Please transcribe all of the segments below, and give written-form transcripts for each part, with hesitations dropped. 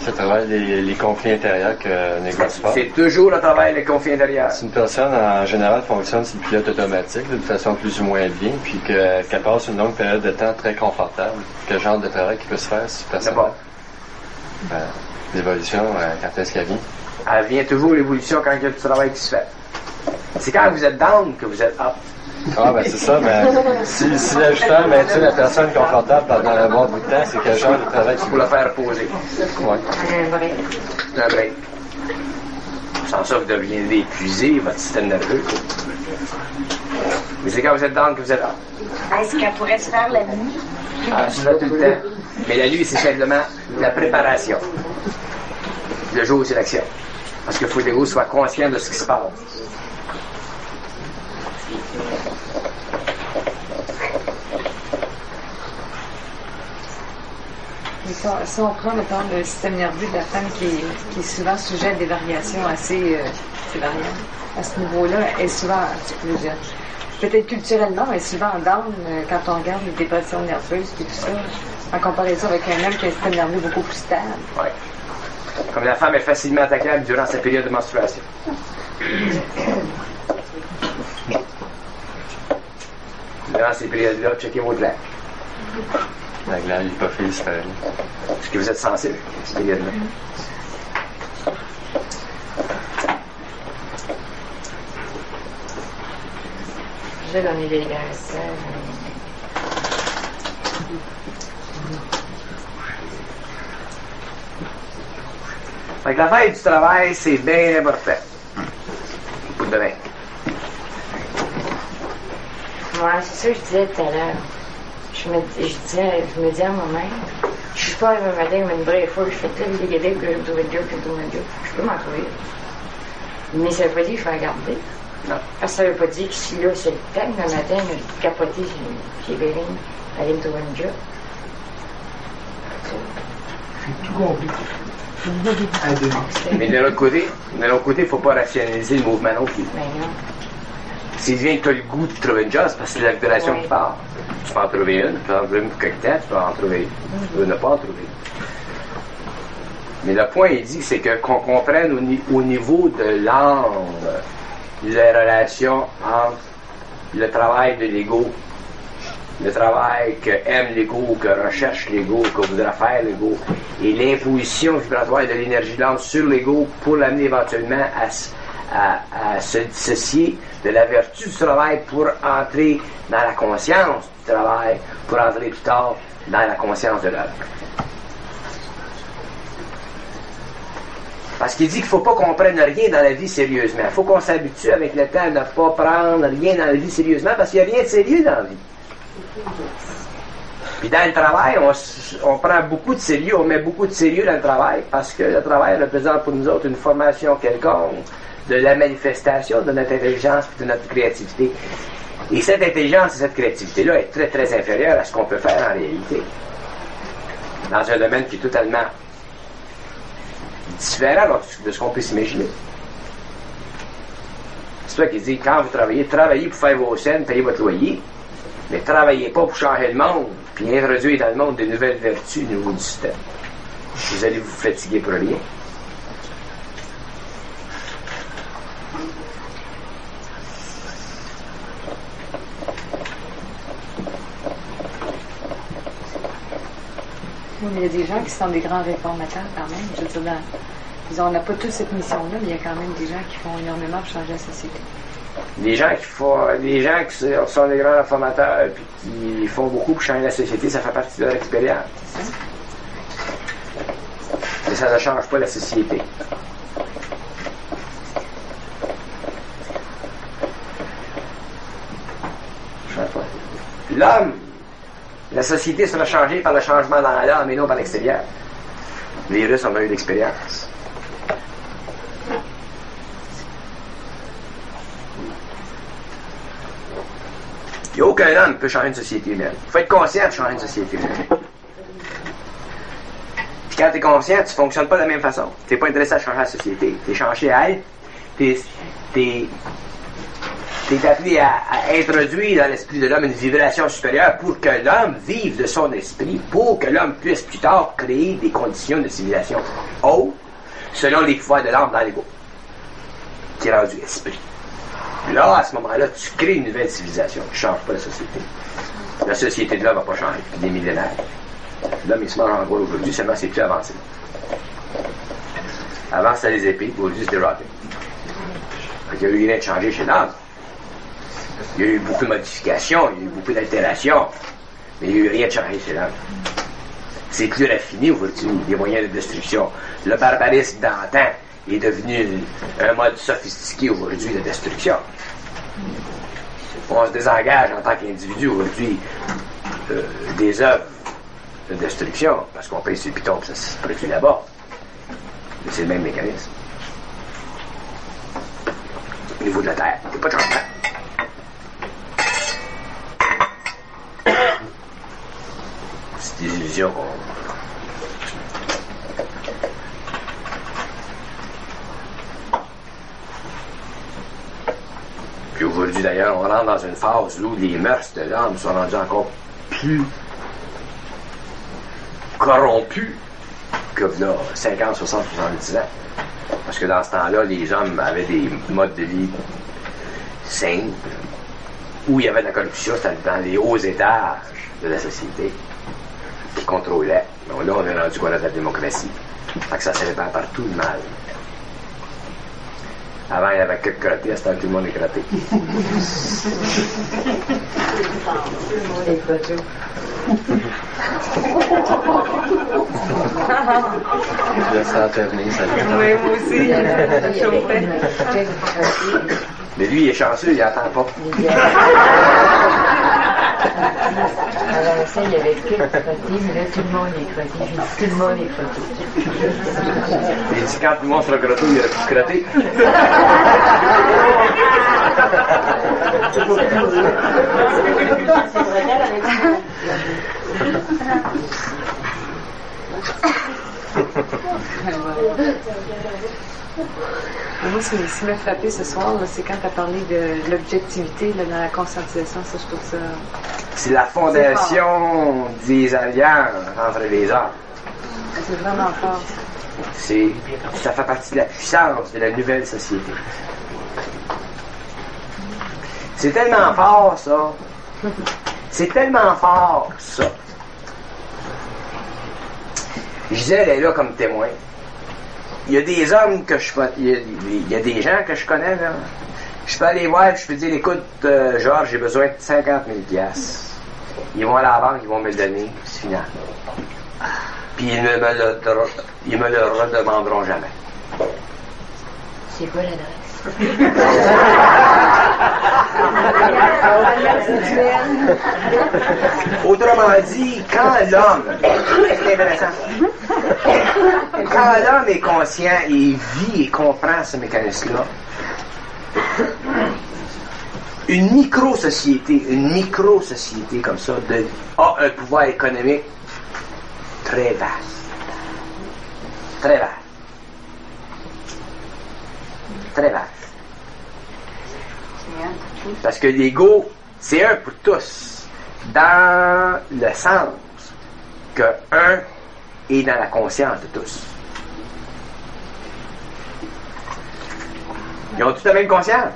c'est à travers les conflits intérieurs que négocie pas. C'est toujours le travail des conflits intérieurs. Si une personne, en général, fonctionne sur le pilote automatique, de façon plus ou moins bien, puis qu'elle passe une longue période de temps très confortable, quel genre de travail qui peut se faire sur personne? D'abord. L'évolution, quand est-ce qu'elle vient? Elle vient toujours l'évolution quand il y a du travail qui se fait. C'est quand vous êtes down que vous êtes up. Ah, ben c'est ça, si l'ajusteur maintient la personne confortable pendant un bon bout de temps, c'est quel genre de travail qui Pour la faire reposer. Ouais. Un break. Sans ça, vous deviendrez épuisé, votre système nerveux. Mais c'est quand vous êtes down que vous êtes up. Est-ce qu'elle pourrait se faire la nuit? Ah, ça tout le temps. Mais la nuit, c'est simplement la préparation. Le jour, c'est l'action. Parce qu'il faut que l'ego soit conscient de ce qui se passe. Si on prend, mettons, le système nerveux de la femme qui est souvent sujet à des variations assez variables, à ce niveau-là, elle est souvent, peut-être culturellement, elle est souvent en down quand on regarde les dépressions nerveuses et tout ça, en comparaison avec un homme qui a un système nerveux beaucoup plus stable. Oui. Comme la femme est facilement attaquable durant sa période de menstruation. Durant ces périodes-là, checkez vos glandes. La glande hypophyse, c'est Est-ce que vous êtes sensible à cette période-là? J'ai donné des graisses. Fait que l'affaire du travail, c'est bien important. Pour demain. Ouais, c'est ça que je disais tout à l'heure. Je me dis à moi-même, je suis pas un matin comme une vraie fois, je fais plein de dégâts, puis je me trouve un job, je peux m'en trouver. Mais ça veut pas dire que je vais la garder. Non. Parce que ça veut pas dire que si là, c'est le temps, le matin, je capoter chez Béline, aller me trouver un job. C'est tout compliqué. Mais de l'autre côté, il ne faut pas rationaliser le mouvement non plus. Ben non. S'il vient que tu as le goût de trouver une job, c'est parce que c'est la libération qui part. Tu peux en trouver une, tu peux en trouver une pour quelque temps, tu peux en trouver une. Tu peux ne pas en trouver. Mais le point, il dit, c'est qu'on comprenne au niveau de l'âme les relations entre le travail de l'ego, le travail que aime l'ego, que recherche l'ego, que voudra faire l'ego, et l'imposition vibratoire de l'énergie de l'âme sur l'ego pour l'amener éventuellement à se dissocier de la vertu du travail pour entrer dans la conscience du travail, pour entrer plus tard dans la conscience de l'œuvre. Parce qu'il dit qu'il ne faut pas qu'on prenne rien dans la vie sérieusement. Il faut qu'on s'habitue avec le temps à ne pas prendre rien dans la vie sérieusement parce qu'il n'y a rien de sérieux dans la vie. Puis dans le travail, on prend beaucoup de sérieux, on met beaucoup de sérieux dans le travail parce que le travail représente pour nous autres une formation quelconque de la manifestation de notre intelligence et de notre créativité. Et cette intelligence et cette créativité-là est très très inférieure à ce qu'on peut faire en réalité. Dans un domaine qui est totalement différent de ce qu'on peut s'imaginer. C'est toi qui dis, quand vous travaillez pour faire vos scènes, payer votre loyer, mais travaillez pas pour changer le monde, puis introduire dans le monde de nouvelles vertus au niveau du système. Vous allez vous fatiguer pour rien. Oui, mais il y a des gens qui sont des grands réformateurs quand même. Je veux dire, on n'a pas tous cette mission-là, mais il y a quand même des gens qui font énormément pour changer la société. Des gens qui sont des grands réformateurs et qui font beaucoup pour changer la société, ça fait partie de leur expérience. Mais ça ne change pas la société. L'homme, la société sera changée par le changement dans l'âme, mais non par l'extérieur. Les Russes ont eu l'expérience. Il n'y a aucun homme qui peut changer une société humaine. Il faut être conscient de changer une société humaine. Puis quand tu es conscient, tu ne fonctionnes pas de la même façon. Tu n'es pas intéressé à changer la société. Tu es changé à être. Tu Tu es appelé à introduire dans l'esprit de l'homme une vibration supérieure pour que l'homme vive de son esprit, pour que l'homme puisse plus tard créer des conditions de civilisation haute, selon les pouvoirs de l'âme dans l'ego, qui est rendu esprit. Là, à ce moment-là, tu crées une nouvelle civilisation. Tu ne changes pas la société. La société de l'homme va pas changer depuis des millénaires. L'homme, il se mange en gros aujourd'hui, seulement c'est plus avancé. Avant, c'était les épées, aujourd'hui, c'était rocket. Il y a eu rien de changé chez l'homme. Il y a eu beaucoup de modifications, il y a eu beaucoup d'altérations, mais il n'y a eu rien de changé chez l'homme. C'est plus raffiné aujourd'hui, les moyens de destruction. Le barbarisme d'antan est devenu un mode sophistiqué aujourd'hui de destruction. On se désengage en tant qu'individu aujourd'hui des œuvres de destruction, parce qu'on paye sur le piton que ça se produit là-bas. Mais c'est le même mécanisme. Au niveau de la Terre, il n'y a pas de changement. C'est des illusions qu'on... Puis aujourd'hui, d'ailleurs, on rentre dans une phase où les mœurs de l'homme sont rendues encore plus corrompues que là, 50, 60, 70 ans. Parce que dans ce temps-là, les hommes avaient des modes de vie simples, où il y avait de la corruption, c'était dans les hauts étages de la société qui contrôlaient. Donc là, on est rendu qu'on a de la démocratie. Fait que ça se répand partout le mal. Avant, il y avait quelques crottés, à ce temps, tout le monde est crotté. Je laisse ça venir, ça. Oui, moi aussi. Ça chauffait. Mais lui, il est chanceux, il attend pas. Alors ça, il y avait que crotté, mais là, tout le monde est crotté. J'ai dit, tout le monde est crotté. Il dit, quand tout le monde sera crotté, il y aura plus de crotté. Moi, ce qui m'a frappé ce soir, là, c'est quand tu as parlé de l'objectivité là, dans la conscientisation. Ça, je trouve ça... C'est la fondation des alliances entre les hommes. C'est vraiment fort. Ça fait partie de la puissance de la nouvelle société. C'est tellement fort, ça. C'est tellement fort, ça. Gisèle est là comme témoin. Il y a des hommes que je connais, il y a des gens que je connais, là. Je peux aller voir, je peux dire, écoute, Georges, j'ai besoin de 50 000 piastres. Ils vont à la banque, ils vont me le donner, c'est final. Puis ils me le redemanderont jamais. C'est quoi l'adresse? Autrement dit, quand l'homme, c'est intéressant, quand l'homme est conscient et vit et comprend ce mécanisme-là, une micro-société comme ça a un pouvoir économique très vaste. Très vaste. Très vaste. Parce que l'ego, c'est un pour tous, dans le sens que un est dans la conscience de tous. Ils ont tous la même conscience.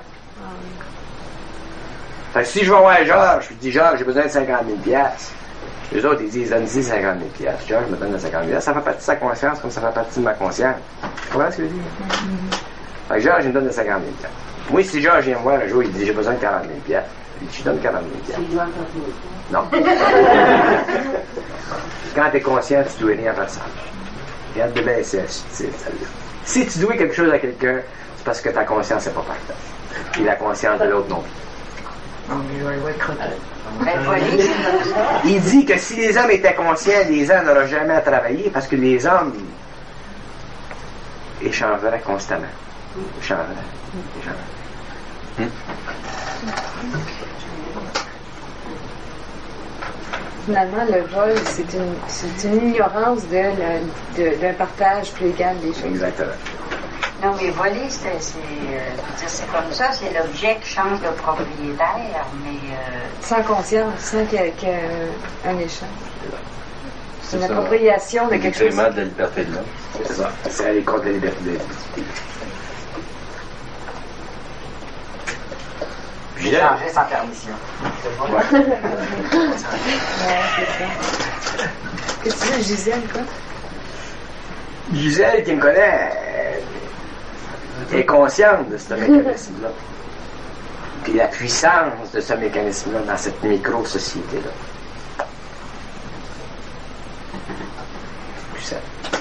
Fait que si je vais voir Georges, je dis Georges, j'ai besoin de 50 000 piastres. Les autres, ils disent, donne-y 50 000 piastres. Georges me donne 50 000 piastres. Ça fait partie de sa conscience comme ça fait partie de ma conscience. Tu comprends ce que je dis? Fait que Georges, il me donne 50 000 piastres. Moi, si Georges vient me voir un jour, il dit, j'ai besoin de 40 000 piastres. Je donne 40 000 piastres. Non. Quand tu es conscient, tu ne dois rien à personne. Regarde de baisser la subtile, celle-là. Si tu dois quelque chose à quelqu'un, c'est parce que ta conscience n'est pas parfaite. Et la conscience de l'autre non plus. Il dit que si les hommes étaient conscients, les hommes n'auraient jamais à travailler parce que les hommes échangeraient constamment. Finalement, le vol, c'est une ignorance d'un partage plus égal des choses. Exactement. Non, mais voler, c'est comme ça, c'est l'objet qui change de propriétaire, mais... Sans conscience, sans qu'il y ait un échange. C'est une ça. appropriation de quelque chose. C'est de la liberté de l'homme. C'est ça. C'est aller contre la liberté de l'homme. J'ai changé sans permission. Ouais, c'est ça. Qu'est-ce que tu veux, Gisèle, quoi? Gisèle, qui me connaît, est consciente de ce mécanisme-là. Puis la puissance de ce mécanisme-là dans cette micro-société-là. Puissant.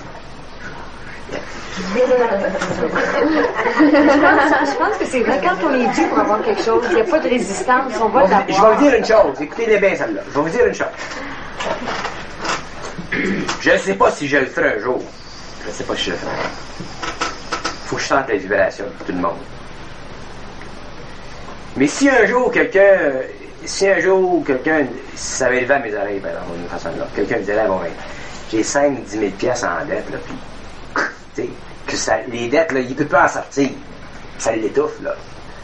Je pense que c'est vrai, quand on est dû pour avoir quelque chose, il n'y a pas de résistance, on va l'avoir. Je vais vous dire une chose, écoutez-les bien celle-là. Je vais vous dire une chose. Je ne sais pas si je le ferai un jour. Je ne sais pas si je le ferai. Il faut que je sente les vibrations de tout le monde. Mais si un jour quelqu'un, ça va élever à mes oreilles, ben, d'une façon ou de l'autre, quelqu'un me dirait, bon, ben, j'ai 5-10 000 piastres en dette, là, puis, tu sais, que ça, les dettes, là, il ne peut pas en sortir. Ça l'étouffe, là.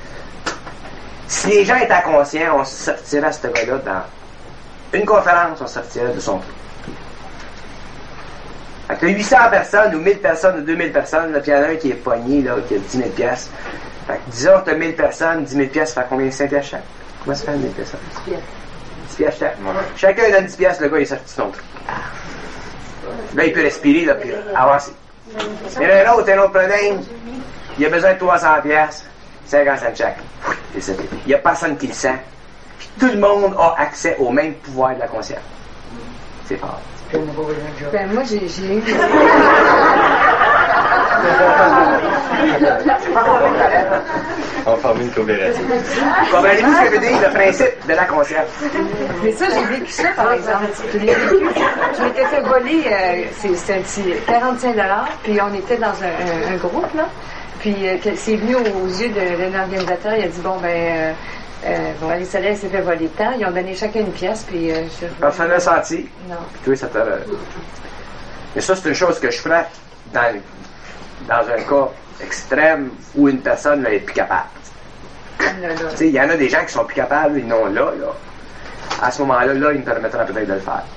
Si les gens étaient conscients, on sortirait à ce gars-là dans une conférence, on sortirait de son trou. Fait que 800 personnes, ou 1000 personnes, ou 2000 personnes, là, puis il y en a un qui est pogné, là, qui a 10 000 piastres. Fait que disons que tu as 1000 personnes, 10 000 piastres, ça fait combien? 5 piastres chaque? Comment ça fait 1000 piastres? 10 piastres chaque. Chacun donne 10 piastres, le gars, il est sorti de son trou. Là, il peut respirer, là, puis avancer. Mais un autre problème, il a besoin de 300 piastres, 50 cents chaque. Il n'y a personne qui le sent. Puis tout le monde a accès au même pouvoir de la conscience. C'est fort. Ben, moi, j'ai eu... On forme une coopérative. Comprenez-vous ce que veut dire le principe de la conscience? Mais ça, j'ai vécu ça, par exemple. Je l'ai vécu. Je m'étais fait voler, c'est un petit 45 $, puis on était dans un groupe, là. Puis c'est venu aux yeux de l'organisateur, il a dit, bon, ben... bon, Alice Soleil s'est fait voler tant. Ils ont donné chacun une pièce, puis personne n'a senti. Non. Oui, ça t'a... Mais ça, c'est une chose que je ferais dans un cas extrême où une personne n'est plus capable. Tu sais, il y en a des gens qui sont plus capables, ils n'ont là. À ce moment-là, il me permettra peut-être de le faire.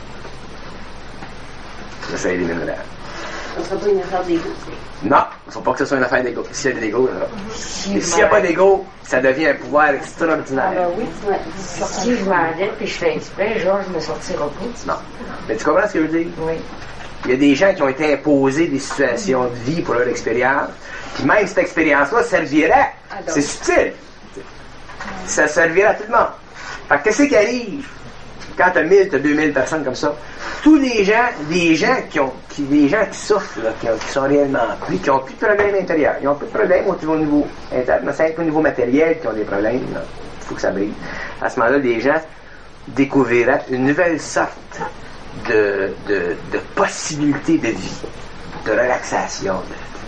Ça éliminerait. Ça ne sera pas une affaire d'ego. Non, il ne faut pas que ce soit une affaire d'ego. S'il y a de l'ego, là. Et s'il n'y a pas d'ego, ça devient un pouvoir extraordinaire. Alors oui, si je m'endette puis je fais exprès, Georges me sortira pas. Non. Mais tu comprends ce que je veux dire? Oui. Il y a des gens qui ont été imposés des situations de vie pour leur expérience. Puis même cette expérience-là servirait. C'est subtil. Ça servirait à tout le monde. Fait que qu'est-ce qui arrive quand tu as 1000, tu as 2000 personnes comme ça? Tous les gens, des gens qui souffrent, là, qui sont réellement pris, qui n'ont plus de problèmes intérieurs. Ils n'ont plus de problèmes au niveau intérieur, mais c'est au niveau matériel qui ont des problèmes. Il faut que ça brille. À ce moment-là, les gens découvriraient une nouvelle sorte de possibilités de vie, de relaxation.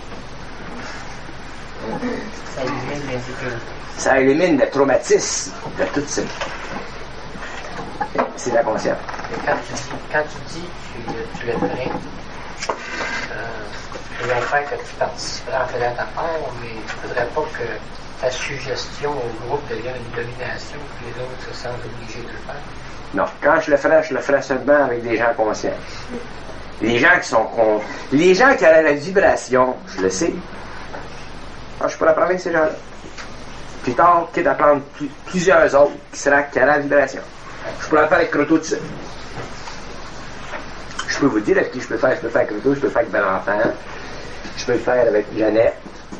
Ça élimine l'insécurité. Ça élimine le traumatisme de tout ça. C'est la conscience. Quand tu dis tu le ferais, je vais faire que tu participerais en faisant ta part, mais il ne faudrait pas que ta suggestion au groupe devienne une domination, que les autres se sentent obligés de le faire. Non, quand je le ferai seulement avec des gens conscients. Les gens les gens qui auraient la vibration, je le sais. Je pourrais prendre avec ces gens-là. Plus tard, quitte à prendre plusieurs autres qui auraient la vibration. Je pourrais le faire avec Croteau tout seul. Je peux vous dire avec qui je peux faire. Je peux le faire avec Croteau, je peux le faire avec Valentin. Je peux le faire avec Jeannette.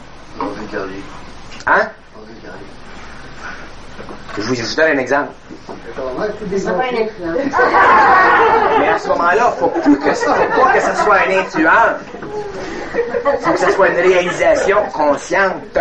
Hein? Je vous donne un exemple. Ça va une influence. Mais à ce moment-là, il ne faut pas que ce soit un influent. Il faut que ce soit une réalisation consciente.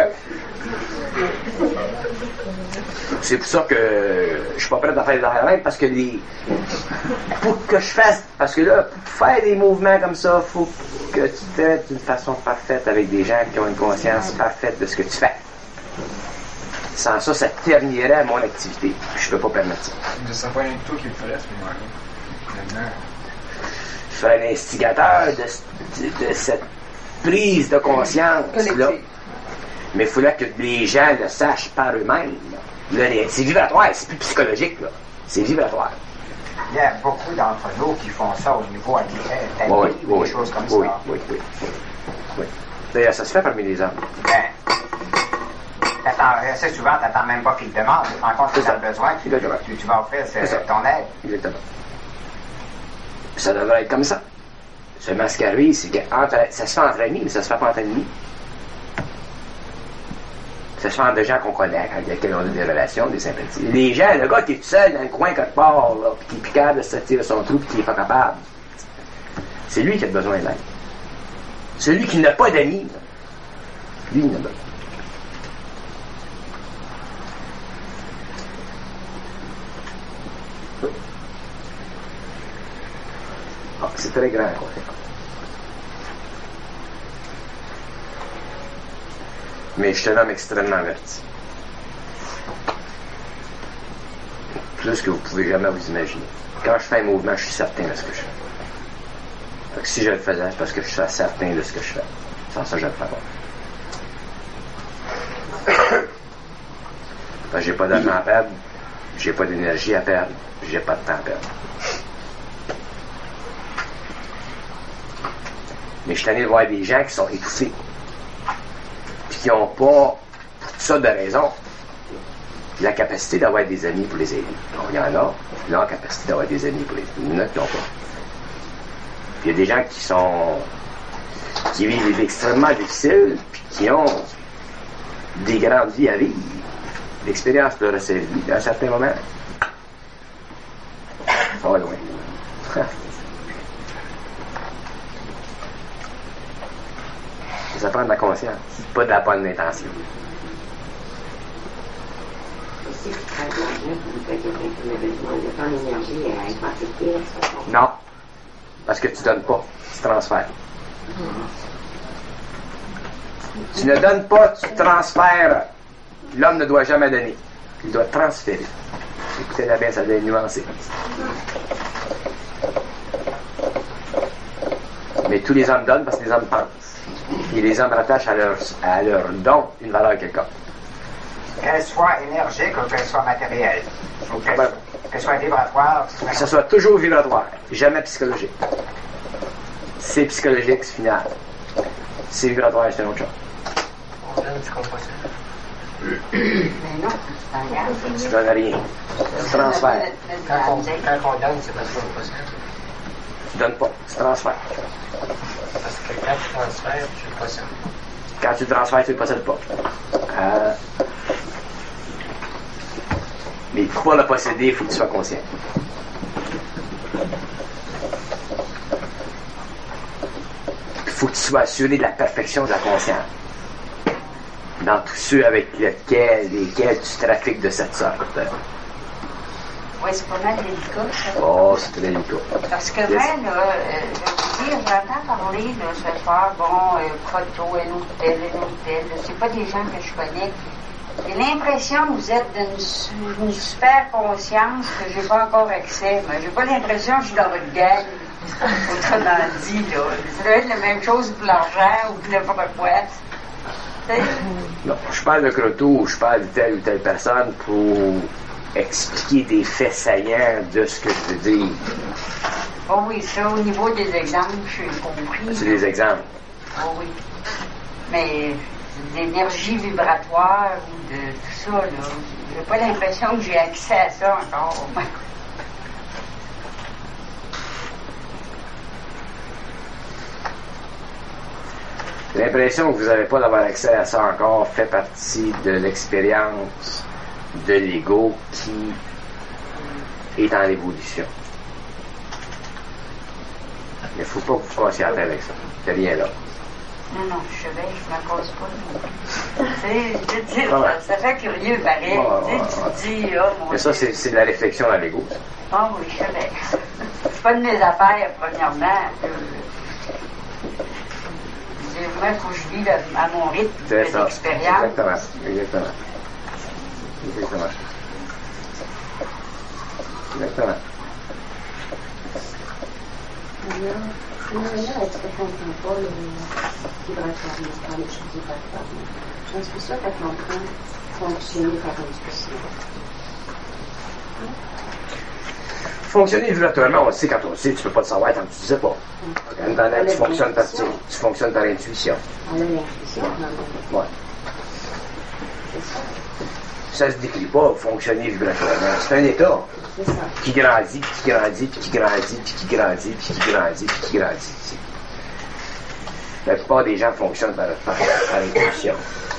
C'est pour ça que je suis pas prêt à faire des affaires même, parce que pour que je fasse, parce que là, pour faire des mouvements comme ça, il faut que tu fais d'une façon parfaite avec des gens qui ont une conscience parfaite de ce que tu fais. Sans ça, ça terminerait mon activité. Je ne peux pas permettre ça. Ne serait pas rien que toi qui le ferais à ce moment-là. Je serais un instigateur de cette prise de conscience, là. Collective. Mais il faudrait que les gens le sachent par eux-mêmes. Là, c'est vibratoire, c'est plus psychologique, là. C'est vibratoire. Il y a beaucoup d'entre nous qui font ça au niveau annuel, Oui, ou oui, des choses comme oui, ça. oui. D'ailleurs, ça se fait parmi les hommes. Assez souvent, tu n'attends même pas qu'ils te demandent. Tu te rends compte que tu as besoin, tu vas offrir ton aide. Exactement. Ça devrait être comme ça. Se mascarer, c'est que ça se fait entre amis, mais ça se fait pas entre ennemis. Ça se fait entre des gens qu'on connaît, avec lesquels on a des relations, des sympathies. Les gens, le gars qui est tout seul dans le coin quelque part, là, puis qui est capable de sortir de son trou, puis qui n'est pas capable, c'est lui qui a besoin d'aide. Celui qui n'a pas d'amis, lui, il n'a pas. Ah, c'est très grand, quoi. Mais je suis un homme extrêmement averti. Plus que vous pouvez jamais vous imaginer. Quand je fais un mouvement, je suis certain de ce que je fais. Fait que si je le faisais, c'est parce que je suis certain de ce que je fais. Sans ça, je ne le ferais pas. Parce que j'ai pas d'argent à perdre, j'ai pas d'énergie à perdre, j'ai pas de temps à perdre. Mais je suis allé voir des gens qui sont étouffés. Puis qui n'ont pas, pour toutes sortes de raisons, la capacité d'avoir des amis pour les aider. Donc, il y en a qui ont la capacité d'avoir des amis pour les aider. Il y en a qui n'ont pas. Puis il y a des gens qui vivent des vies extrêmement difficiles, puis qui ont des grandes vies à vivre. L'expérience leur a servi à un certain moment. Ça va loin. Ça prend de la conscience, pas de la bonne intention. Non, parce que tu donnes pas, tu transfères. Tu ne donnes pas, tu transfères. L'homme ne doit jamais donner, il doit transférer. Écoutez-la bien, ça doit être nuancé. Mais tous les hommes donnent parce que les hommes pensent. Et les hommes rattachent à leur don une valeur quelconque. Qu'elle soit énergique ou qu'elle soit matérielle. Ou qu'elle soit vibratoire. Que ce soit toujours vibratoire, jamais psychologique. C'est psychologique, c'est final. C'est vibratoire, c'est une autre chose. On donne ce qu'on possède. Mais non, tu t'engages. Tu donnes rien. Tu transfères. Quand on donne, c'est parce qu'on possède. Tu donnes pas, tu transfères. Parce que quand tu transfères, tu possèdes. Quand tu transfères, tu ne possèdes pas. Mais pour pouvoir le posséder, il faut que tu sois conscient. Il faut que tu sois assuré de la perfection de la conscience. Dans tous ceux avec lesquels tu trafiques de cette sorte. Oui, c'est pas mal délicat, ça. Oh, c'est très délicat. Parce que, là, je veux dire, j'entends parler, là, ce soir, proto, un hôtel. C'est pas des gens que je connais. J'ai l'impression que vous êtes d'une super conscience que j'ai pas encore accès. Mais j'ai pas l'impression que je suis dans votre gang. Autrement dit, là. Ça doit être la même chose pour l'argent ou pour n'importe quoi. Non, je parle de Croteau, je parle de telle ou telle personne pour expliquer des faits saillants de ce que je veux dire. Oh oui, ça, au niveau des exemples, j'ai compris. C'est des exemples. Oh oui. Mais d'énergie vibratoire ou de tout ça, là, j'ai pas l'impression que j'ai accès à ça encore. L'impression que vous n'avez pas d'avoir accès à ça encore fait partie de l'expérience de l'ego qui est en évolution. Mais il ne faut pas que vous fassiez la tête avec ça. C'est rien là. Non, je sais bien, je ne me cause pas. Tu sais, ça fait curieux, pareil. Tu dis, oh mon Mais ça, c'est de la réflexion dans l'ego. Ah oui, je sais bien. C'est pas de mes affaires, premièrement. Moi, il faut que je vive à mon rythme, C'est mes ça. expériences. Exactement. Non, là, est-ce qu'elle ne comprend pas les vibratoires mentales, les choses vibratoires? Je pense que ça qu'elle comprend fonctionner par intuition. Fonctionner vibratoirement, on le sait quand on le sait, tu peux pas le savoir tant que tu ne sais pas. Internet, tu fonctionnes par intuition. On a l'intuition. Ouais. Ça se décrit pas, fonctionner vibratoirement. C'est un état qui grandit, puis qui grandit, puis qui grandit, puis qui grandit, puis qui grandit, puis qui grandit. La plupart des gens fonctionnent par intuition.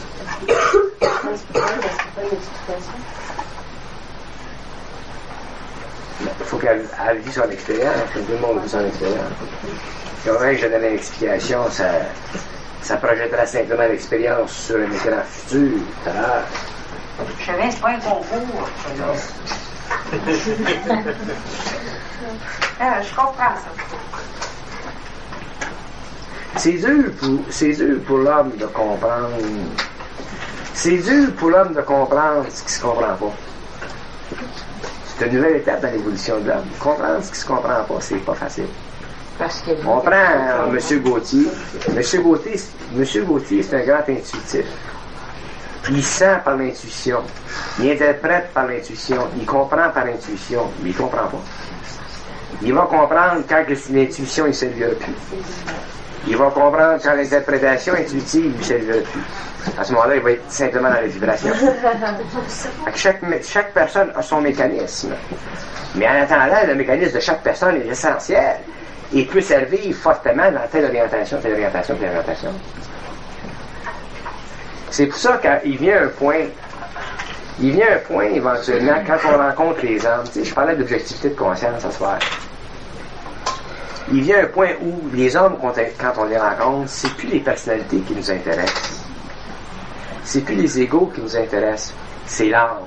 Il faut qu'elle vit son expérience, que tout le monde vit son expérience. Quand même, je donne l'explication, ça projettera simplement l'expérience sur un écran futur, tout à l'heure. Je savais, c'est pas un concours. Je comprends ça. C'est dur pour l'homme de comprendre. C'est dur pour l'homme de comprendre ce qui se comprend pas. C'est une nouvelle étape dans l'évolution de l'homme. Comprendre ce qui se comprend pas, c'est pas facile. On prend M. Gauthier. M. Gauthier, c'est un grand intuitif. Il sent par l'intuition. Il interprète par l'intuition. Il comprend par l'intuition. Mais il comprend pas. Il va comprendre quand l'intuition ne servira plus. Il va comprendre quand l'interprétation intuitive ne servira plus. À ce moment-là, il va être simplement dans la vibration. Chaque personne a son mécanisme. Mais en attendant, le mécanisme de chaque personne est essentiel. Il peut servir fortement dans telle orientation, telle orientation, telle orientation. C'est pour ça qu'il vient un point éventuellement, quand on rencontre les âmes, tu sais, je parlais d'objectivité de conscience ce soir. Il vient un point où les hommes, quand on les rencontre, c'est plus les personnalités qui nous intéressent. C'est plus les égos qui nous intéressent. C'est l'âme.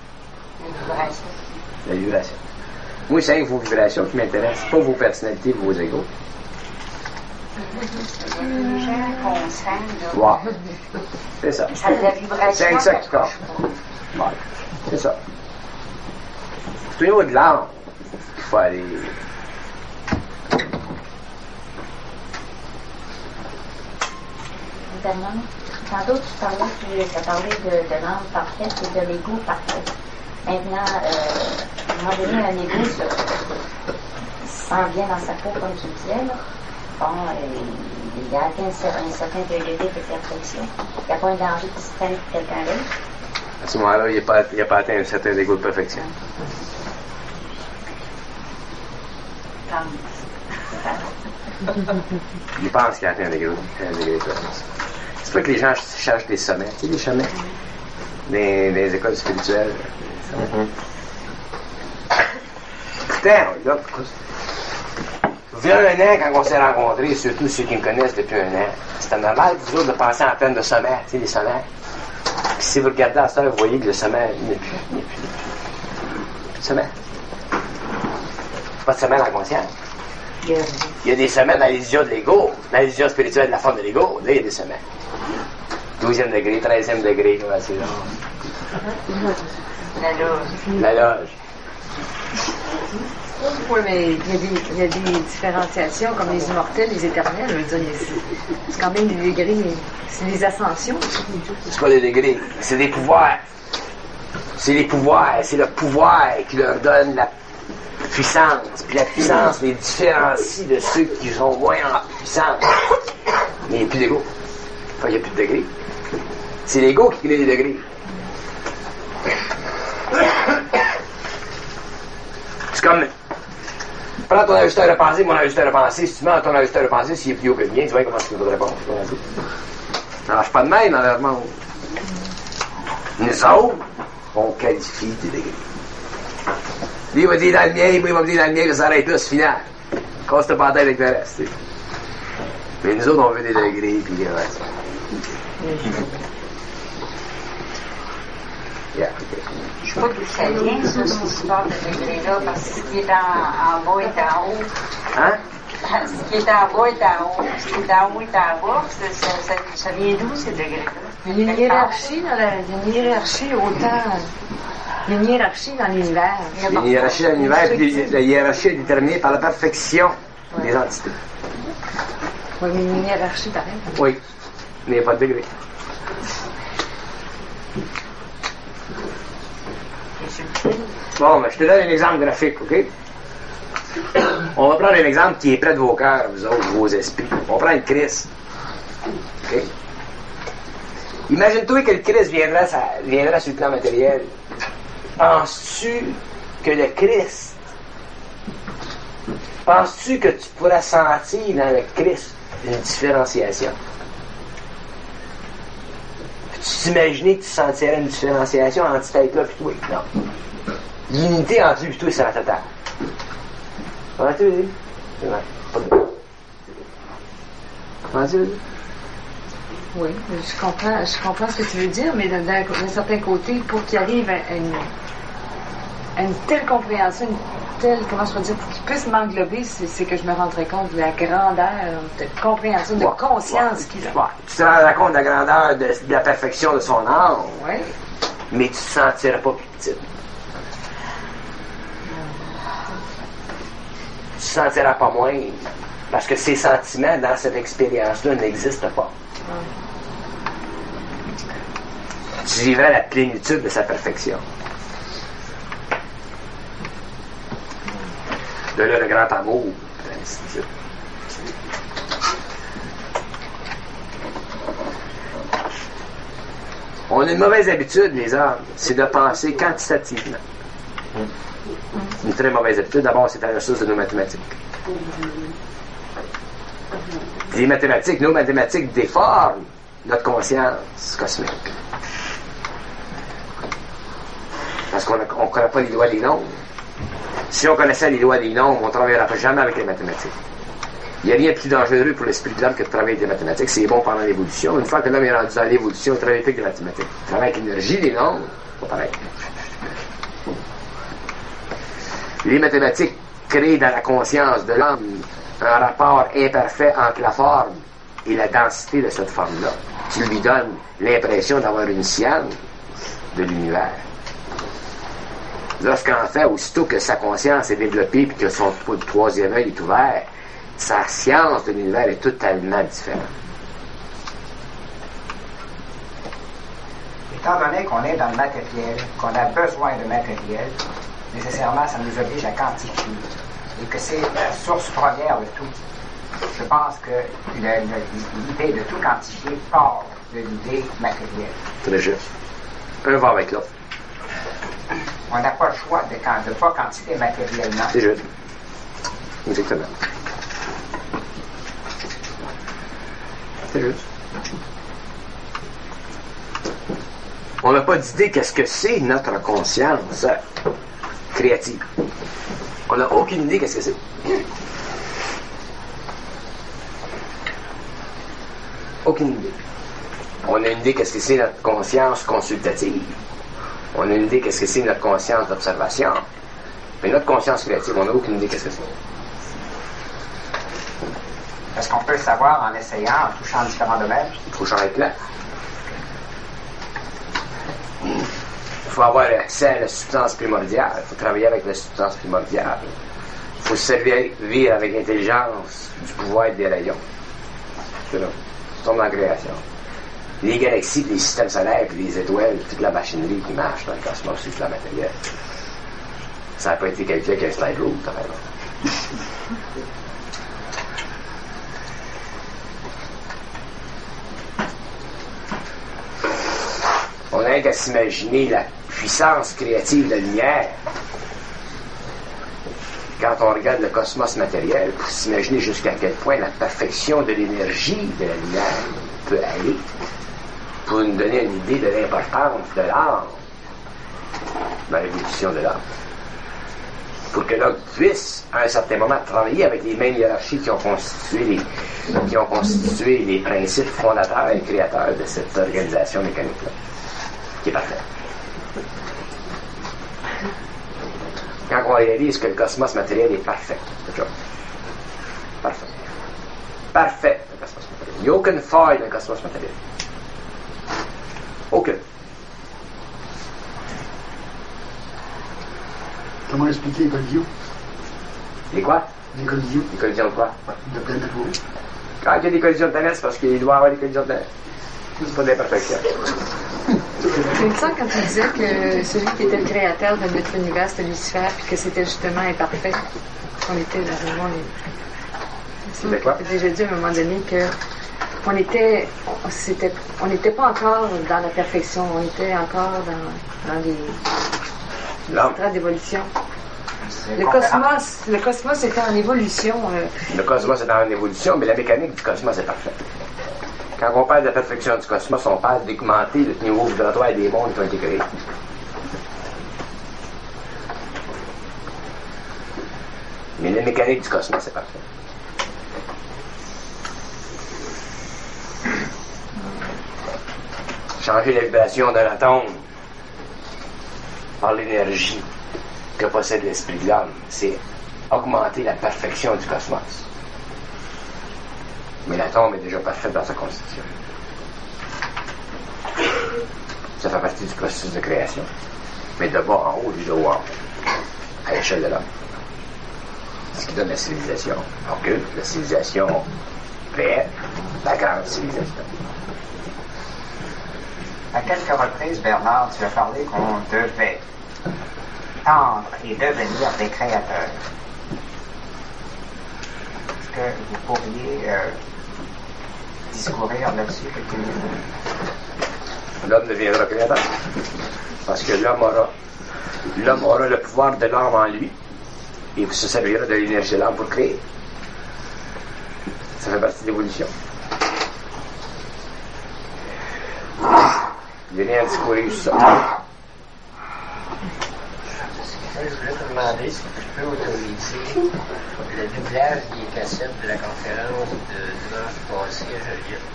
La vibration. Moi, c'est vos vibrations qui m'intéressent, pas vos personnalités, vos égos. Wow. C'est ça. C'est ça qui compte. Ouais. C'est ça. C'est au niveau de l'âme qu'il faut aller. Tantôt, tu as parlé de l'âme parfaite et de l'ego parfait. Maintenant, à un moment donné, un ego se sent bien dans sa peau, comme tu disais. Là. Bon, il a atteint un certain degré de perfection. Il n'y a pas un danger qui se prenne pour quelqu'un d'autre. À ce moment-là, il n'a pas atteint un certain degré de perfection. Il pense qu'il a atteint un degré de perfection. C'est pas que les gens cherchent des sommets. Tu sais, des sommets des écoles spirituelles. Putain, là, il y a un an, quand on s'est rencontrés, surtout ceux qui me connaissent depuis un an, c'était normal, vous autres, de penser en termes de sommet, tu sais, les sommets. Puis si vous regardez à ça, vous voyez que le sommet n'est plus. Plus de sommet. Pas de sommet dans la conscience. Il y a des sommets dans l'illusion de l'ego, dans l'illusion spirituelle de la forme de l'ego. Là, il y a des sommets. 12e degré, 13e degré, comment c'est là. La loge. Oui, mais il y a des différenciations comme les immortels, les éternels. Je veux dire, c'est quand même des degrés, c'est des ascensions. C'est pas des degrés, c'est des pouvoirs. C'est les pouvoirs, c'est le pouvoir qui leur donne la puissance. Puis la puissance les différencie de ceux qui sont moins en puissance. Mais il n'y a plus d'ego. Enfin, il n'y a plus de degrés. C'est l'ego qui crée les degrés. C'est comme, prends ton ajusteur de pensée, mon ajusteur de pensée, si tu mets ton ajusteur de pensée, s'il est plus haut que le mien, tu vois comment tu peux répondre. Ça marche pas de même dans leur monde. Nous autres, on qualifie des degrés. Lui, il va dire dans le mien, lui, il va me dire dans le mien, ça s'arrête là, c'est final. Casse-toi pas la tête avec le reste, tu sais. Mais nous autres, on veut des degrés, puis le reste. Yeah, okay. Je sais pas d'où ça vient, ça, cette histoire de degré-là, parce que ce qui est en bas est en haut. Hein? Ce qui est en bas est en haut, ce qui est en haut est en bas. Ça vient d'où, ces degrés-là? Il y a une hiérarchie autant. Il y a une hiérarchie dans l'univers. Il y a une hiérarchie dans l'univers, puis la hiérarchie est déterminée par la perfection des entités. Oui, mais une hiérarchie pareil. Oui, mais il n'y a pas de degré. Bon, ben, je te donne un exemple graphique, OK? On va prendre un exemple qui est près de vos cœurs, vous autres, vos esprits. On prend le Christ. OK? Imagine-toi que le Christ viendra sur le plan matériel. Penses-tu que le Christ, penses-tu que tu pourras sentir dans le Christ une différenciation? Peux-tu t'imaginer que tu sentirais une différenciation entre cette tête-là et toi? Non. L'unité entre lui et toi, c'est la totale. Comment tu veux dire? C'est vrai. Pas de... Comment tu veux dire? Oui, je comprends ce que tu veux dire, mais d'un certain côté, pour qu'il arrive à une telle compréhension, une telle, comment je peux dire, pour qu'il puisse m'englober, c'est que je me rendrais compte de la grandeur, de compréhension, de conscience qu'il a. Tu te rendras compte de la grandeur, de la perfection de son âme, oui. Mais tu te sentiras pas plus petite. Tu te sentiras pas moins, parce que ces sentiments dans cette expérience-là n'existent pas. Tu vivrais la plénitude de sa perfection. De là, le grand amour, ainsi de suite. On a une mauvaise habitude, les hommes, c'est de penser quantitativement. Une très mauvaise habitude. D'abord, c'est à la source de nos mathématiques. Les mathématiques, nos mathématiques déforment notre conscience cosmique. Parce qu'on ne connaît pas les lois des nombres. Si on connaissait les lois des nombres, on ne travaillerait jamais avec les mathématiques. Il n'y a rien de plus dangereux pour l'esprit de l'homme que de travailler avec des mathématiques. C'est bon pendant l'évolution. Une fois que l'homme est rendu dans l'évolution, il travaille avec des mathématiques. Il travaille avec l'énergie des nombres, pas pareil. Les mathématiques créent dans la conscience de l'homme un rapport imparfait entre la forme et la densité de cette forme-là, qui lui donne l'impression d'avoir une science de l'univers. Lorsqu'en fait, aussitôt que sa conscience est développée et que son troisième œil est ouvert, sa science de l'univers est totalement différente. Étant donné qu'on est dans le matériel, qu'on a besoin de matériel, nécessairement, ça nous oblige à quantifier. Et que c'est la source première de tout. Je pense que l'idée de tout quantifier part de l'idée matérielle. Très juste. Un va avec l'autre. On n'a pas le choix de ne pas quantifier matériellement. C'est juste. Exactement. C'est juste. On n'a pas d'idée qu'est-ce que c'est notre conscience créative. On n'a aucune idée qu'est-ce que c'est. Aucune idée. On a une idée qu'est-ce que c'est notre conscience consultative. On a une idée qu'est-ce que c'est notre conscience d'observation. Mais notre conscience créative, on n'a aucune idée qu'est-ce que c'est. Est-ce qu'on peut le savoir en essayant, en touchant différents domaines? Il faut changer de plan. Il faut avoir accès à la substance primordiale. Il faut travailler avec la substance primordiale. Il faut se servir avec l'intelligence du pouvoir des rayons. C'est là. C'est comme dans la création. Les galaxies, les systèmes solaires, puis les étoiles, toute la machinerie qui marche dans le cosmos, c'est tout la matériel. Ça n'a pas été calculé avec un slide rule, quand même. On n'a qu'à s'imaginer la puissance créative de la lumière. Quand on regarde le cosmos matériel, pour s'imaginer jusqu'à quel point la perfection de l'énergie de la lumière peut aller, pour nous donner une idée de l'importance de l'âme dans l'évolution de l'homme. Pour que l'homme puisse, à un certain moment, travailler avec les mêmes hiérarchies qui ont constitué les principes fondateurs et créateurs de cette organisation mécanique-là, qui est parfaite. Quand on réalise que le cosmos matériel est parfait, c'est ça. Parfait. Parfait, le cosmos matériel. Il n'y a aucune faille dans le cosmos matériel. Aucune. Comment expliquer les collisions? Les quoi? Les collisions. Les collisions de quoi? De planètes lourdes. Quand il y a des collisions de planètes, c'est parce qu'il doit y avoir des collisions de planètes. C'est pas de l'imperfection. Il me semble quand tu disais que celui qui était le créateur de notre univers, c'était Lucifer, puis que c'était justement imparfait. On était dans un monde. C'était quoi? J'ai déjà dit à un moment donné que on n'était pas encore dans la perfection, on était encore dans des strates d'évolution. Le cosmos était en évolution. Le cosmos est en évolution, mais la mécanique du cosmos est parfaite. Quand on parle de la perfection du cosmos, on parle d'augmenter le niveau vibratoire des mondes qui ont été créés. Mais la mécanique du cosmos est parfaite. Changer la vibration d'un atome par l'énergie que possède l'esprit de l'homme, c'est augmenter la perfection du cosmos. Mais l'atome est déjà parfait dans sa constitution. Ça fait partie du processus de création. Mais de bas en haut, du haut en haut, à l'échelle de l'homme. Ce qui donne la civilisation occulte, la civilisation réelle, la grande civilisation. À quelques reprises, Bernard, tu as parlé qu'on devait tendre et devenir des créateurs. Est-ce que vous pourriez discourir là-dessus quelques minutes? L'homme deviendra créateur. Parce que l'homme aura le pouvoir de l'âme en lui. Et il se servira de l'énergie de l'âme pour créer. Ça fait partie de l'évolution. Il n'y a rien à discourir sur ça. Je voulais te demander si tu peux autoriser le doublage des cassettes de la conférence de dimanche passé à Joliette.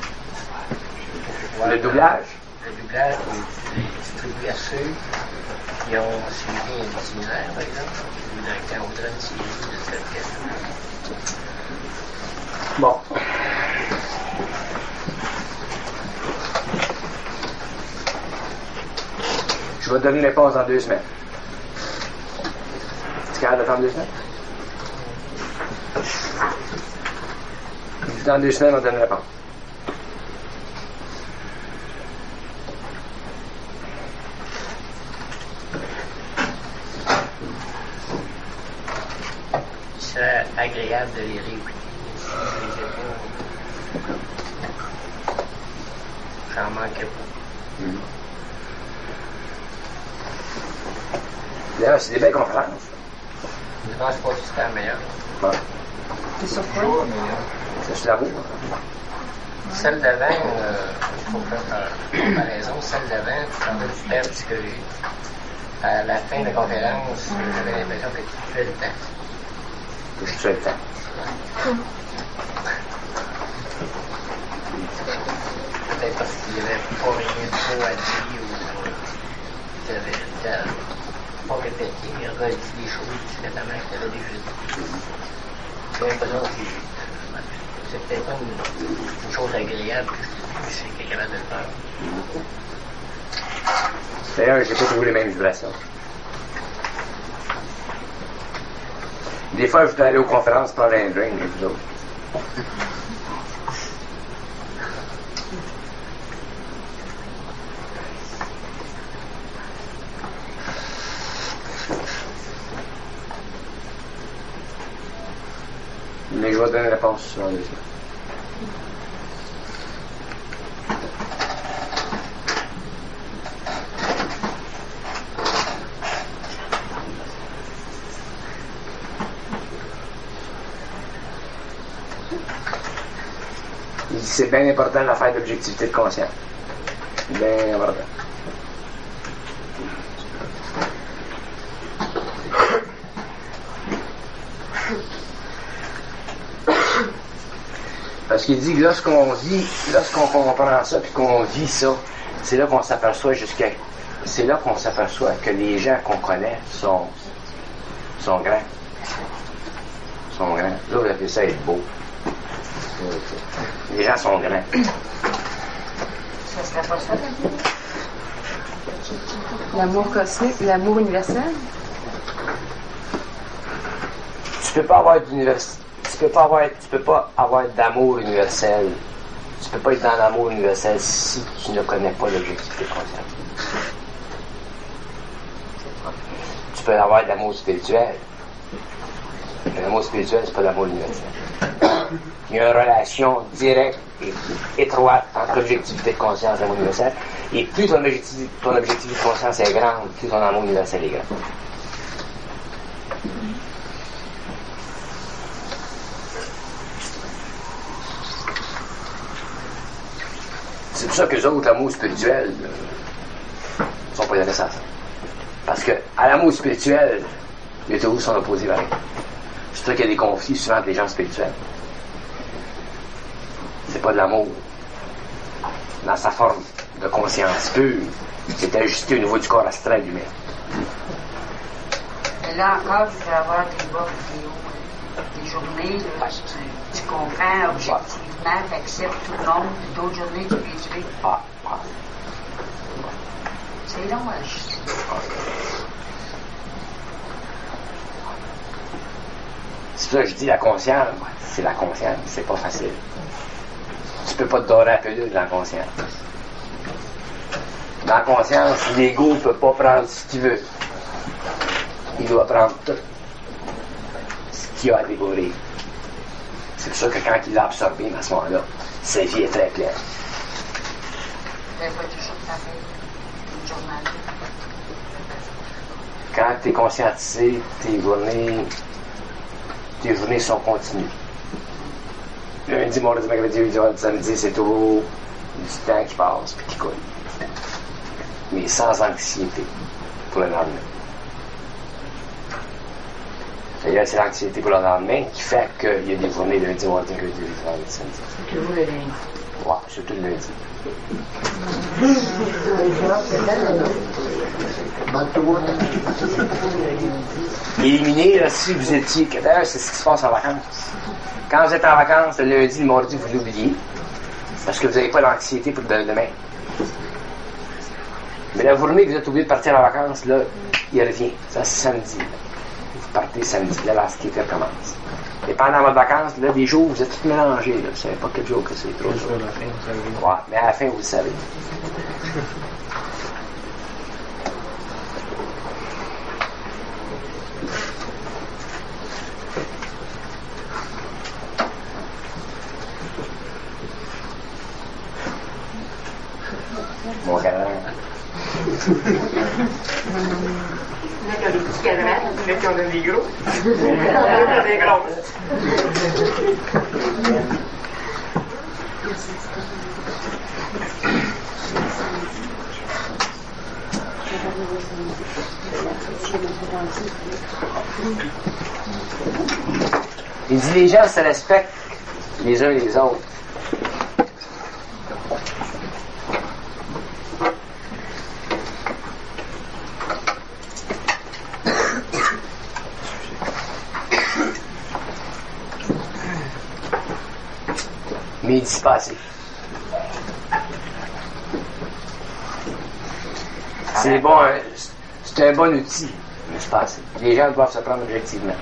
Le doublage? Le doublage pour les distribuer à ceux qui ont suivi un séminaire, par exemple, ou quand on voudrait une série de cette cassette. Bon. Je vais te donner une réponse dans 2 semaines. Tu es capable d'attendre 2 semaines? Dans 2 semaines, on te donne une réponse. Il serait agréable de les réécouter. J'en manquais pas. D'ailleurs, c'est des belles conférences. Dimanche passé, c'était la meilleure. Ouais. C'est sur quoi? C'est sur la roue. Celle d'avant, il faut faire comparaison. Celle d'avant, tu parlais du père psychologique. À la fin de la conférence, j'avais l'impression que tu tuais le temps. Que je tuais le temps. Peut-être parce qu'il n'y avait pas rien de trop à dire ou tu avais pas répété, mais redit des choses différemment que tu avais déjà dit. J'ai l'impression que c'est peut-être pas une chose agréable que je te dis, mais c'est qu'il est capable de le faire. D'ailleurs, j'ai pas trouvé les mêmes vibrations. Des fois, je voudrais aller aux conférences prendre un drink avec vous autres. Mais je vais te donner une réponse sur les deux. C'est bien important l'affaire d'objectivité de conscience. Bien important. Parce qu'il dit que lorsqu'on comprend ça puis qu'on vit ça, c'est là qu'on s'aperçoit que les gens qu'on connaît sont grands. Sont grands. Là, vous appelez ça être beau. Les gens sont grands. Ça serait pas ça, L'amour cosmique, l'amour universel? Tu peux pas avoir peux pas avoir d'amour universel. Tu peux pas être dans l'amour universel si tu ne connais pas l'objectivité consciente. Tu peux avoir de l'amour spirituel. Mais l'amour spirituel, c'est pas l'amour universel. Il y a une relation directe et étroite entre l'objectivité de conscience et l'amour universel. Et plus ton objectivité de conscience est grande, plus ton amour universel est grand. C'est pour ça que les autres, l'amour spirituel, ne sont pas intéressants. Parce que à l'amour spirituel, les deux sont opposés vers eux. C'est pour ça qu'il y a des conflits souvent entre les gens spirituels. C'est pas de l'amour. Dans sa forme de conscience pure, c'est ajusté au niveau du corps astral humain. Mais là encore, je vais avoir des bas des journées, là, tu comprends objectivement, tu acceptes tout le monde, puis d'autres journées, tu les tuer. C'est long à ajuster. C'est pour ça que je dis la conscience, c'est la conscience, c'est pas facile. Tu peux pas te dorer à peu dans la conscience. Dans la conscience, l'ego ne peut pas prendre ce qu'il veut. Il doit prendre tout ce qu'il a à dévorer. C'est pour ça que quand il l'a absorbé, à ce moment-là, sa vie est très claire. Tu n'avais pas toujours pareil, une journée. Quand tu es conscientisé, tes journées sont continues. Lundi, mardi, mercredi, jeudi, vendredi, samedi, c'est toujours du temps qui passe puis qui coule. Mais sans anxiété pour le lendemain. D'ailleurs, c'est l'anxiété pour le lendemain qui fait qu'il y a des journées lundi, mardi, mercredi, jeudi, vendredi, samedi. C'est toujours le lundi. Ouais, surtout le lundi. Éliminer, là, si vous étiez. D'ailleurs, c'est ce qui se passe en vacances. Quand vous êtes en vacances, le lundi, le mardi, vous l'oubliez. Parce que vous n'avez pas l'anxiété pour le demain. Mais la journée que vous êtes obligé de partir en vacances, là, il revient. Ça, c'est samedi. Là. Vous partez samedi, là, l'anxiété commence. Et pendant votre vacances, là, des jours, vous êtes tous mélangés. Là. Vous ne savez pas quel jour que c'est. Trop jours. Ouais, mais à la fin, vous le savez. Mon cadran. Là, il y a des petits cadrans, là, qui ont des gros. Là, des gros. Il dit les gens se respectent les uns les autres. Mais il dit pas assez. C'est bon, c'est un bon outil, mais c'est pas assez. Les gens doivent se prendre objectivement.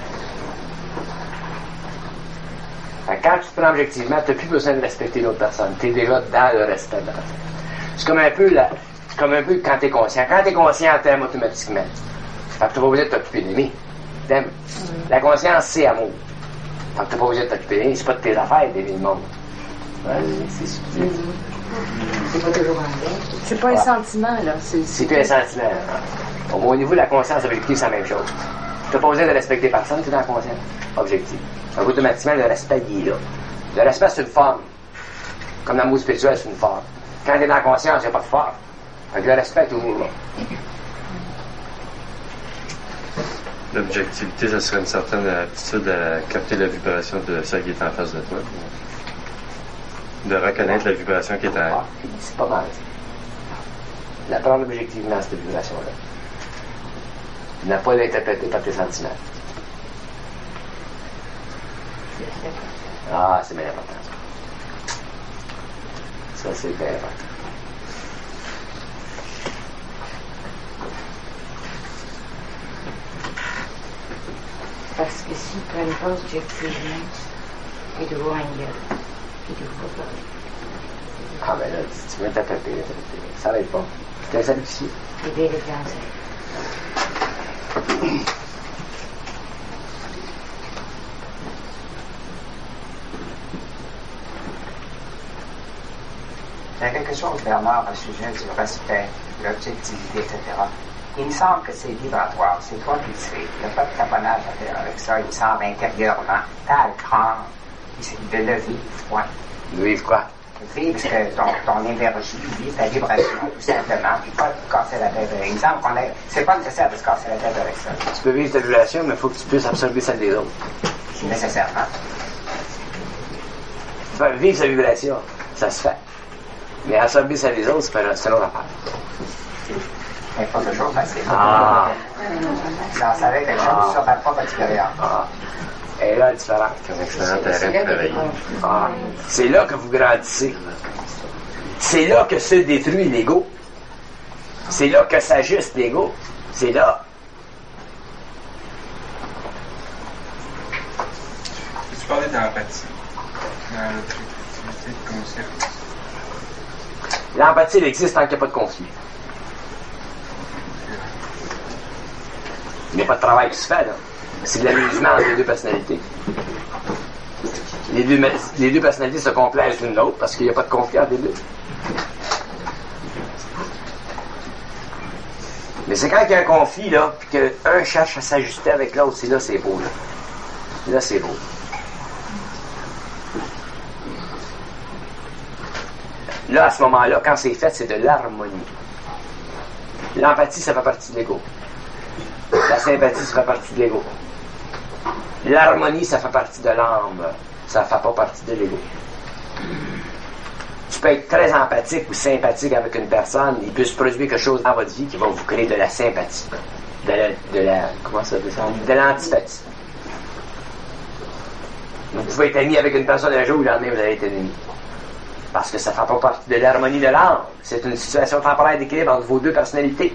Quand tu te prends objectivement, tu n'as plus besoin de respecter l'autre personne. Tu es déjà dans le respect de la personne. C'est comme un peu quand tu es conscient. Quand tu es conscient, tu aimes automatiquement. Fait que tu n'as pas besoin de t'occuper d'aimer. T'aimes. La conscience, c'est amour. Fait que tu n'as pas besoin de t'occuper d'aimer. C'est pas de tes affaires d'aimer le monde. Ouais, c'est subtil. C'est pas toujours un bien. C'est pas un sentiment, là. C'est plus un sentiment. Au niveau de la conscience objective, c'est la même chose. Tu n'as pas besoin de respecter personne, tu es dans la conscience objective. Donc, automatiquement, le respect, il est là. Le respect, c'est une forme. Comme l'amour spirituel, c'est une forme. Quand tu es dans la conscience, il n'y a pas de forme. Donc, le respect est toujours là. L'objectivité, ça serait une certaine aptitude à capter la vibration de celle qui est en face de toi. De reconnaître la vibration qui est en elle. C'est pas mal. La prendre objectivement, cette vibration-là. Ne pas l'interpréter par tes sentiments. Ah, c'est bien important, ça. Ça, c'est bien important. Parce que si tu prends une pause objectivement, puis d'ouvrir une gueule. Puis d'ouvrir pas. Ah, ben là, tu viens de t'attaquer. Ça n'arrête pas. Je t'installe ici. Puis des fiancés. Il y a quelque chose, Bernard, au sujet du respect, l'objectivité, etc. Il me semble que c'est vibratoire, c'est toi qui le sais. Il n'y a pas de taponnage à faire avec ça, il me semble intérieurement. T'as le cran, de le vivre, point. Vivre quoi? Vivre ce que ton énergie, vivre ta vibration, tout simplement, puis pas te casser la tête. Il me semble qu'on est. C'est pas nécessaire de se casser la tête avec ça. Tu peux vivre ta vibration, mais il faut que tu puisses absorber celle des autres. Nécessairement. Enfin, vivre sa vibration, ça se fait. Mais absorber celle des autres, c'est une autre affaire. C'est pas toujours facile. Ah! J'en savais quelque chose sur ma propre expérience. Ah! Et là, différente. Comme excellent terrain de travailler. Ah! C'est là que vous grandissez. C'est là que se détruit l'ego. C'est là que s'ajuste l'ego. C'est là. Tu parlais d'empathie dans l'objectivité de concept. L'empathie, elle existe tant qu'il n'y a pas de conflit. Il n'y a pas de travail qui se fait, là. C'est de l'amusement entre les deux personnalités. Les deux personnalités se complaisent l'une l'autre parce qu'il n'y a pas de conflit entre les deux. Mais c'est quand il y a un conflit, là, puis qu'un cherche à s'ajuster avec l'autre, c'est là, c'est beau, là. Là, c'est beau. Là, à ce moment-là, quand c'est fait, c'est de l'harmonie. L'empathie, ça fait partie de l'ego. La sympathie, ça fait partie de l'ego. L'harmonie, ça fait partie de l'âme. Ça fait pas partie de l'ego. Tu peux être très empathique ou sympathique avec une personne, il peut se produire quelque chose dans votre vie qui va vous créer de la sympathie. Comment ça s'appelle ça? De l'antipathie. Vous pouvez être ami avec une personne un jour, le lendemain, vous allez être ennemi. Parce que ça ne fait pas partie de l'harmonie de l'âme. C'est une situation temporaire d'équilibre entre vos deux personnalités.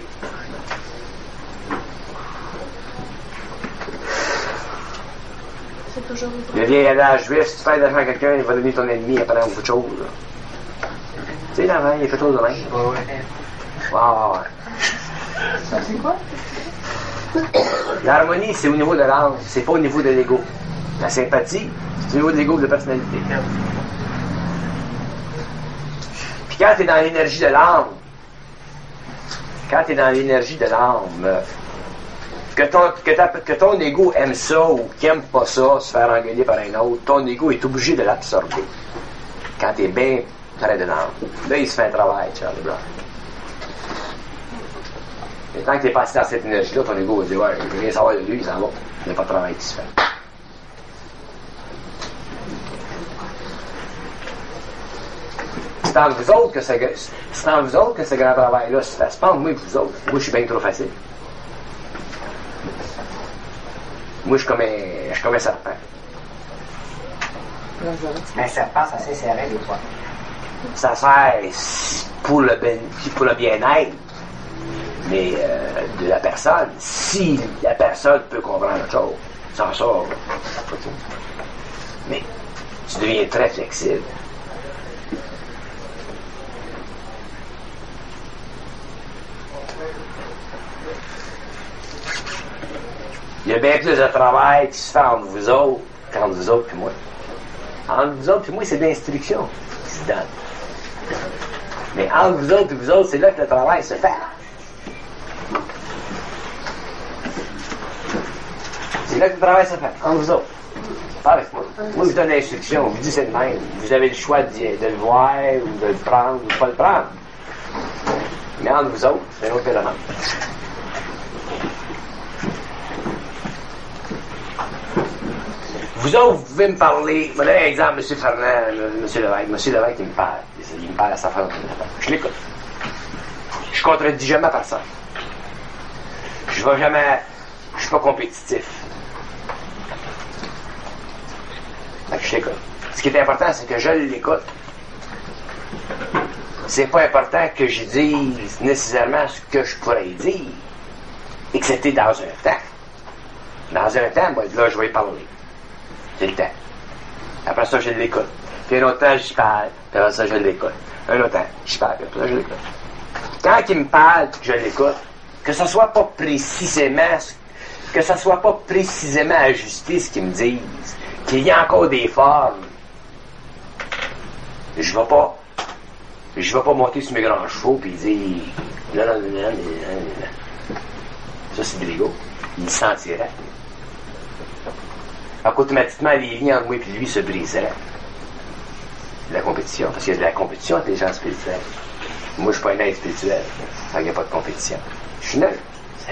Le vieil adage juif, si tu fais d'argent à quelqu'un, il va devenir ton ennemi après beaucoup de choses. Tu sais, l'avant, il a fait chose de même. Wow. Ça, c'est quoi? L'harmonie, c'est au niveau de l'âme, c'est pas au niveau de l'ego. La sympathie, c'est au niveau de l'ego de la personnalité. Puis quand tu es dans l'énergie de l'âme, que ton ego aime ça ou qu'il aime pas ça, se faire engueuler par un autre, ton ego est obligé de l'absorber. Quand tu es bien près de l'âme. Là, il se fait un travail, Charlie Brown. Et tant que tu n'es pas assis dans cette énergie-là, ton ego va dire, ouais, je veux rien savoir de lui, il s'en va. Il n'y a pas de travail qui se fait. C'est entre vous autres que ce grand travail-là se fait. C'est pas entre moi et vous autres. Moi, je suis bien trop facile. Moi, je suis comme un serpent. Un serpent, ça s'est serré des fois. Ça sert pour le bien-être, mais de la personne. Si la personne peut comprendre autre chose, sans ça, mais tu deviens très flexible. Il y a bien plus de travail qui se fait entre vous autres qu'entre vous autres et moi. Entre vous autres et moi, c'est de l'instruction qui se donne. Mais entre vous autres et vous autres, c'est là que le travail se fait. C'est là que le travail se fait, entre vous autres. Pas avec moi. Moi, je donne l'instruction, je vous dis c'est de même. Vous avez le choix de le voir, ou de le prendre, ou de ne pas le prendre. Mais entre vous autres, c'est un autre élément. Vous autres, vous pouvez me parler. Je vais donner un exemple, M. Fernand, M. Lévesque. M. Lévesque, il me parle. Il me parle à sa femme. Je l'écoute. Je contredis jamais personne. Je suis pas compétitif. Fait que je l'écoute. Ce qui est important, c'est que je l'écoute. C'est pas important que je dise nécessairement ce que je pourrais dire, excepté dans un temps. Dans un temps, moi, là, je vais y parler. C'est le temps. Après ça, je l'écoute. Puis un autre temps, je parle. Puis après ça, je l'écoute. Un autre temps, je parle. Puis après ça, je l'écoute. Quand il me parle, je l'écoute. Que ce soit pas précisément ajusté ce qu'ils me disent, qu'il y a encore des formes, je vais pas monter sur mes grands chevaux puis dire non. Ça, c'est de l'ego. Il sentirait. Alors qu'automatiquement, les liens entre moi et lui se briseraient. La compétition. Parce qu'il y a de la compétition entre les gens spirituels. Moi, je suis pas un être spirituel. Alors, il n'y a pas de compétition. Je suis neutre.